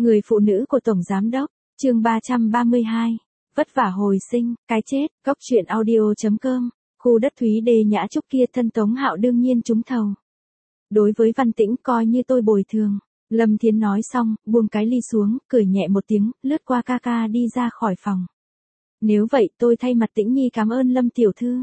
Người phụ nữ của Tổng Giám Đốc, chương 332, vất vả hồi sinh, cái chết, góc truyện audio.com, khu đất Thúy Đê Nhã Trúc kia thân Tống Hạo đương nhiên trúng thầu. Đối với Văn Tĩnh coi như tôi bồi thường, Lâm Thiến nói xong, buông cái ly xuống, cười nhẹ một tiếng, lướt qua ca đi ra khỏi phòng. Nếu vậy tôi thay mặt Tĩnh Nhi cảm ơn Lâm tiểu thư.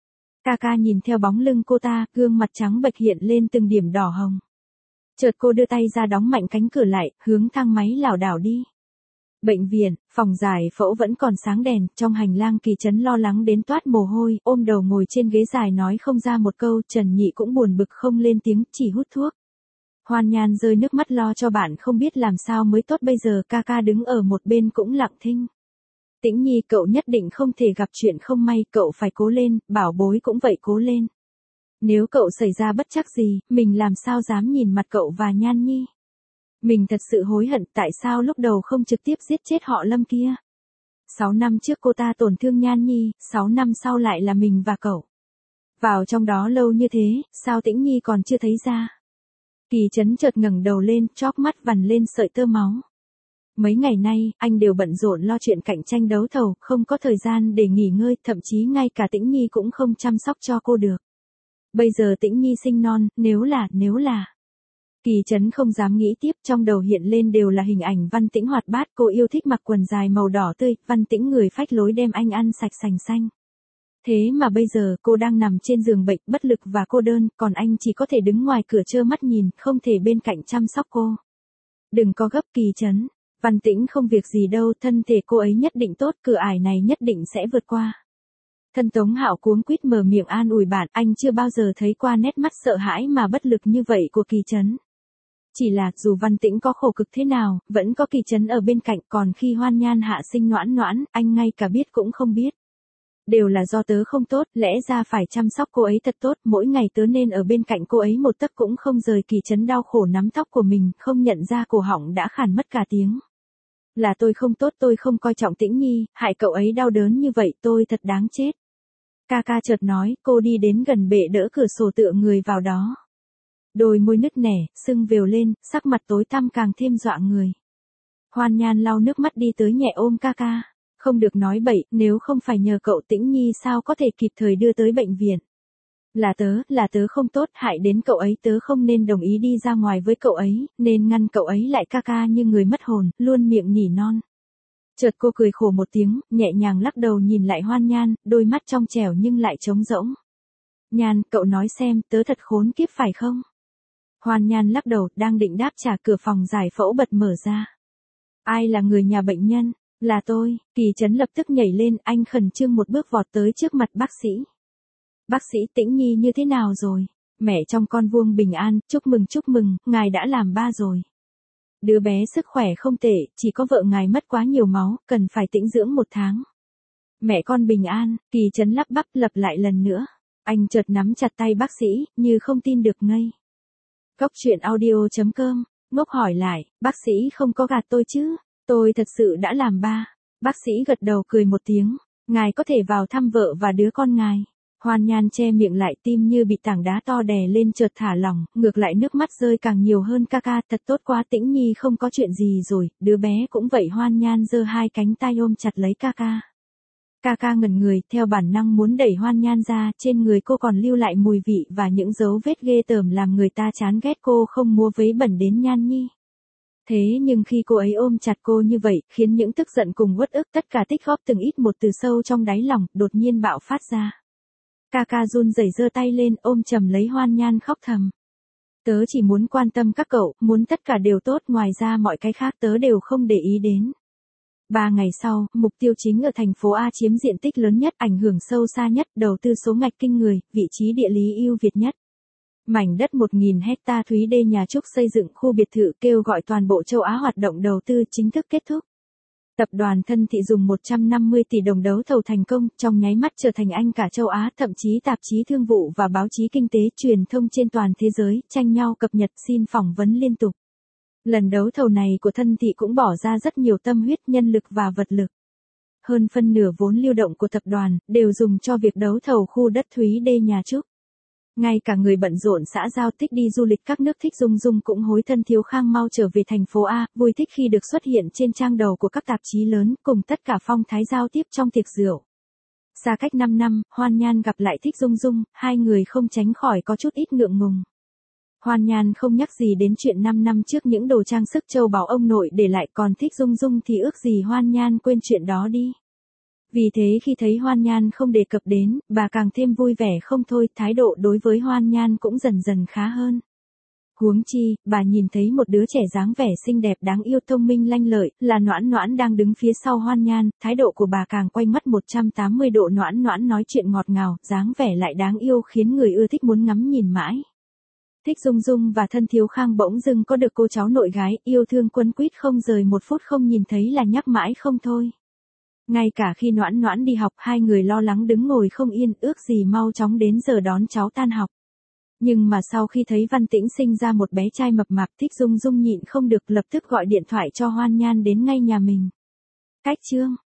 Ca nhìn theo bóng lưng cô ta, gương mặt trắng bệch hiện lên từng điểm đỏ hồng. Chợt cô đưa tay ra đóng mạnh cánh cửa lại, hướng thang máy lảo đảo đi. Bệnh viện, phòng giải phẫu vẫn còn sáng đèn, trong hành lang Kỳ Trấn lo lắng đến toát mồ hôi, ôm đầu ngồi trên ghế dài nói không ra một câu, Trần Nhị cũng buồn bực không lên tiếng, chỉ hút thuốc. Hoan Nhan rơi nước mắt lo cho bạn không biết làm sao mới tốt bây giờ, ca đứng ở một bên cũng lặng thinh. Tĩnh Nhi cậu nhất định không thể gặp chuyện không may, cậu phải cố lên, bảo bối cũng vậy cố lên. Nếu cậu xảy ra bất trắc gì, mình làm sao dám nhìn mặt cậu và Nhan Nhi. Mình thật sự hối hận tại sao lúc đầu không trực tiếp giết chết họ Lâm kia. 6 năm trước cô ta tổn thương Nhan Nhi, 6 năm sau lại là mình và cậu. Vào trong đó lâu như thế, sao Tĩnh Nhi còn chưa thấy ra. Kỳ Trấn chợt ngẩng đầu lên, chóp mắt vằn lên sợi tơ máu. Mấy ngày nay, anh đều bận rộn lo chuyện cạnh tranh đấu thầu, không có thời gian để nghỉ ngơi, thậm chí ngay cả Tĩnh Nhi cũng không chăm sóc cho cô được. Bây giờ Tĩnh Nhi sinh non, nếu là. Kỳ Trấn không dám nghĩ tiếp, trong đầu hiện lên đều là hình ảnh Văn Tĩnh hoạt bát, cô yêu thích mặc quần dài màu đỏ tươi, Văn Tĩnh người phách lối đem anh ăn sạch sành xanh. Thế mà bây giờ cô đang nằm trên giường bệnh, bất lực và cô đơn, còn anh chỉ có thể đứng ngoài cửa trơ mắt nhìn, không thể bên cạnh chăm sóc cô. Đừng có gấp Kỳ Trấn, Văn Tĩnh không việc gì đâu, thân thể cô ấy nhất định tốt, cửa ải này nhất định sẽ vượt qua. Thân Tống Hạo cuống quýt mở miệng an ủi bạn, anh chưa bao giờ thấy qua nét mắt sợ hãi mà bất lực như vậy của Kỳ Trấn. Chỉ là, dù Văn Tĩnh có khổ cực thế nào, vẫn có Kỳ Trấn ở bên cạnh, còn khi Hoan Nhan hạ sinh noãn, anh ngay cả biết cũng không biết. Đều là do tớ không tốt, lẽ ra phải chăm sóc cô ấy thật tốt, mỗi ngày tớ nên ở bên cạnh cô ấy một tấc cũng không rời. Kỳ Trấn đau khổ nắm tóc của mình, không nhận ra cổ họng đã khàn mất cả tiếng. Là tôi không tốt, tôi không coi trọng Tĩnh Nhi, hại cậu ấy đau đớn như vậy, tôi thật đáng chết. Ca chợt nói, cô đi đến gần bệ đỡ cửa sổ tựa người vào đó. Đôi môi nứt nẻ, sưng vều lên, sắc mặt tối tăm càng thêm dọa người. Hoan Nhan lau nước mắt đi tới nhẹ ôm ca. Không được nói bậy, nếu không phải nhờ cậu Tĩnh Nhi sao có thể kịp thời đưa tới bệnh viện. Là tớ không tốt, hại đến cậu ấy, tớ không nên đồng ý đi ra ngoài với cậu ấy, nên ngăn cậu ấy lại. Ca như người mất hồn, luôn miệng nỉ non. Chợt cô cười khổ một tiếng, nhẹ nhàng lắc đầu nhìn lại Hoan Nhan, đôi mắt trong trẻo nhưng lại trống rỗng. Nhan, cậu nói xem, tớ thật khốn kiếp phải không? Hoan Nhan lắc đầu, đang định đáp trả, cửa phòng giải phẫu bật mở ra. Ai là người nhà bệnh nhân? Là tôi. Kỳ Trấn lập tức nhảy lên, anh khẩn trương một bước vọt tới trước mặt bác sĩ. Bác sĩ, Tĩnh Nhi như thế nào rồi? Mẹ trong con vuông bình an, chúc mừng, ngài đã làm ba rồi. Đứa bé sức khỏe không tệ, chỉ có vợ ngài mất quá nhiều máu, cần phải tĩnh dưỡng 1 tháng. Mẹ con bình an. Kỳ Trấn lắp bắp lặp lại lần nữa. Anh chợt nắm chặt tay bác sĩ, như không tin được ngây. Góc truyện audio.com, ngốc hỏi lại, bác sĩ không có gạt tôi chứ? Tôi thật sự đã làm ba. Bác sĩ gật đầu cười một tiếng. Ngài có thể vào thăm vợ và đứa con ngài. Hoan Nhan che miệng lại, tim như bị tảng đá to đè lên chợt thả lỏng, ngược lại nước mắt rơi càng nhiều hơn. Ca thật tốt quá, Tĩnh Nhi không có chuyện gì rồi, đứa bé cũng vậy. Hoan Nhan giơ hai cánh tay ôm chặt lấy ca. Ca ngẩn người, theo bản năng muốn đẩy Hoan Nhan ra, trên người cô còn lưu lại mùi vị và những dấu vết ghê tởm làm người ta chán ghét. Cô không mua vấy bẩn đến Nhan Nhi. Thế nhưng khi cô ấy ôm chặt cô như vậy, khiến những tức giận cùng uất ức tất cả tích góp từng ít một từ sâu trong đáy lòng, đột nhiên bạo phát ra. Ca run rẩy giơ tay lên, ôm chầm lấy Hoan Nhan khóc thầm. Tớ chỉ muốn quan tâm các cậu, muốn tất cả đều tốt, ngoài ra mọi cái khác tớ đều không để ý đến. 3 ngày sau, mục tiêu chính ở thành phố A chiếm diện tích lớn nhất, ảnh hưởng sâu xa nhất, đầu tư số ngạch kinh người, vị trí địa lý ưu việt nhất. Mảnh đất 1.000 hecta Thúy Đê Nhà Trúc xây dựng khu biệt thự, kêu gọi toàn bộ châu Á hoạt động đầu tư chính thức kết thúc. Tập đoàn Thân Thị dùng 150 tỷ đồng đấu thầu thành công, trong nháy mắt trở thành anh cả châu Á, thậm chí tạp chí thương vụ và báo chí kinh tế truyền thông trên toàn thế giới tranh nhau cập nhật xin phỏng vấn liên tục. Lần đấu thầu này của Thân Thị cũng bỏ ra rất nhiều tâm huyết, nhân lực và vật lực. Hơn phân nửa vốn lưu động của tập đoàn đều dùng cho việc đấu thầu khu đất Thúy Đê Nhà Trúc. Ngay cả người bận rộn xã giao thích đi du lịch các nước Thích Dung Dung cũng hối thân Thiếu Khang mau trở về thành phố A, vui thích khi được xuất hiện trên trang đầu của các tạp chí lớn, cùng tất cả phong thái giao tiếp trong tiệc rượu. Xa cách 5 năm, Hoan Nhan gặp lại Thích Dung Dung, hai người không tránh khỏi có chút ít ngượng ngùng. Hoan Nhan không nhắc gì đến chuyện 5 năm trước những đồ trang sức châu báu ông nội để lại, còn Thích Dung Dung thì ước gì Hoan Nhan quên chuyện đó đi. Vì thế khi thấy Hoan Nhan không đề cập đến, bà càng thêm vui vẻ không thôi, thái độ đối với Hoan Nhan cũng dần dần khá hơn. Huống chi, bà nhìn thấy một đứa trẻ dáng vẻ xinh đẹp đáng yêu thông minh lanh lợi, là Noãn Noãn đang đứng phía sau Hoan Nhan, thái độ của bà càng quay mắt 180 độ. Noãn Noãn nói chuyện ngọt ngào, dáng vẻ lại đáng yêu khiến người ưa thích muốn ngắm nhìn mãi. Thích Dung Dung và thân Thiếu Khang bỗng dưng có được cô cháu nội gái, yêu thương quấn quýt không rời một phút, không nhìn thấy là nhắc mãi không thôi. Ngay cả khi Noãn Noãn đi học, hai người lo lắng đứng ngồi không yên, ước gì mau chóng đến giờ đón cháu tan học. Nhưng mà sau khi thấy Văn Tĩnh sinh ra một bé trai mập mạp, Thích Dung Dung nhịn không được, lập tức gọi điện thoại cho Hoan Nhan đến ngay nhà mình. Cách chương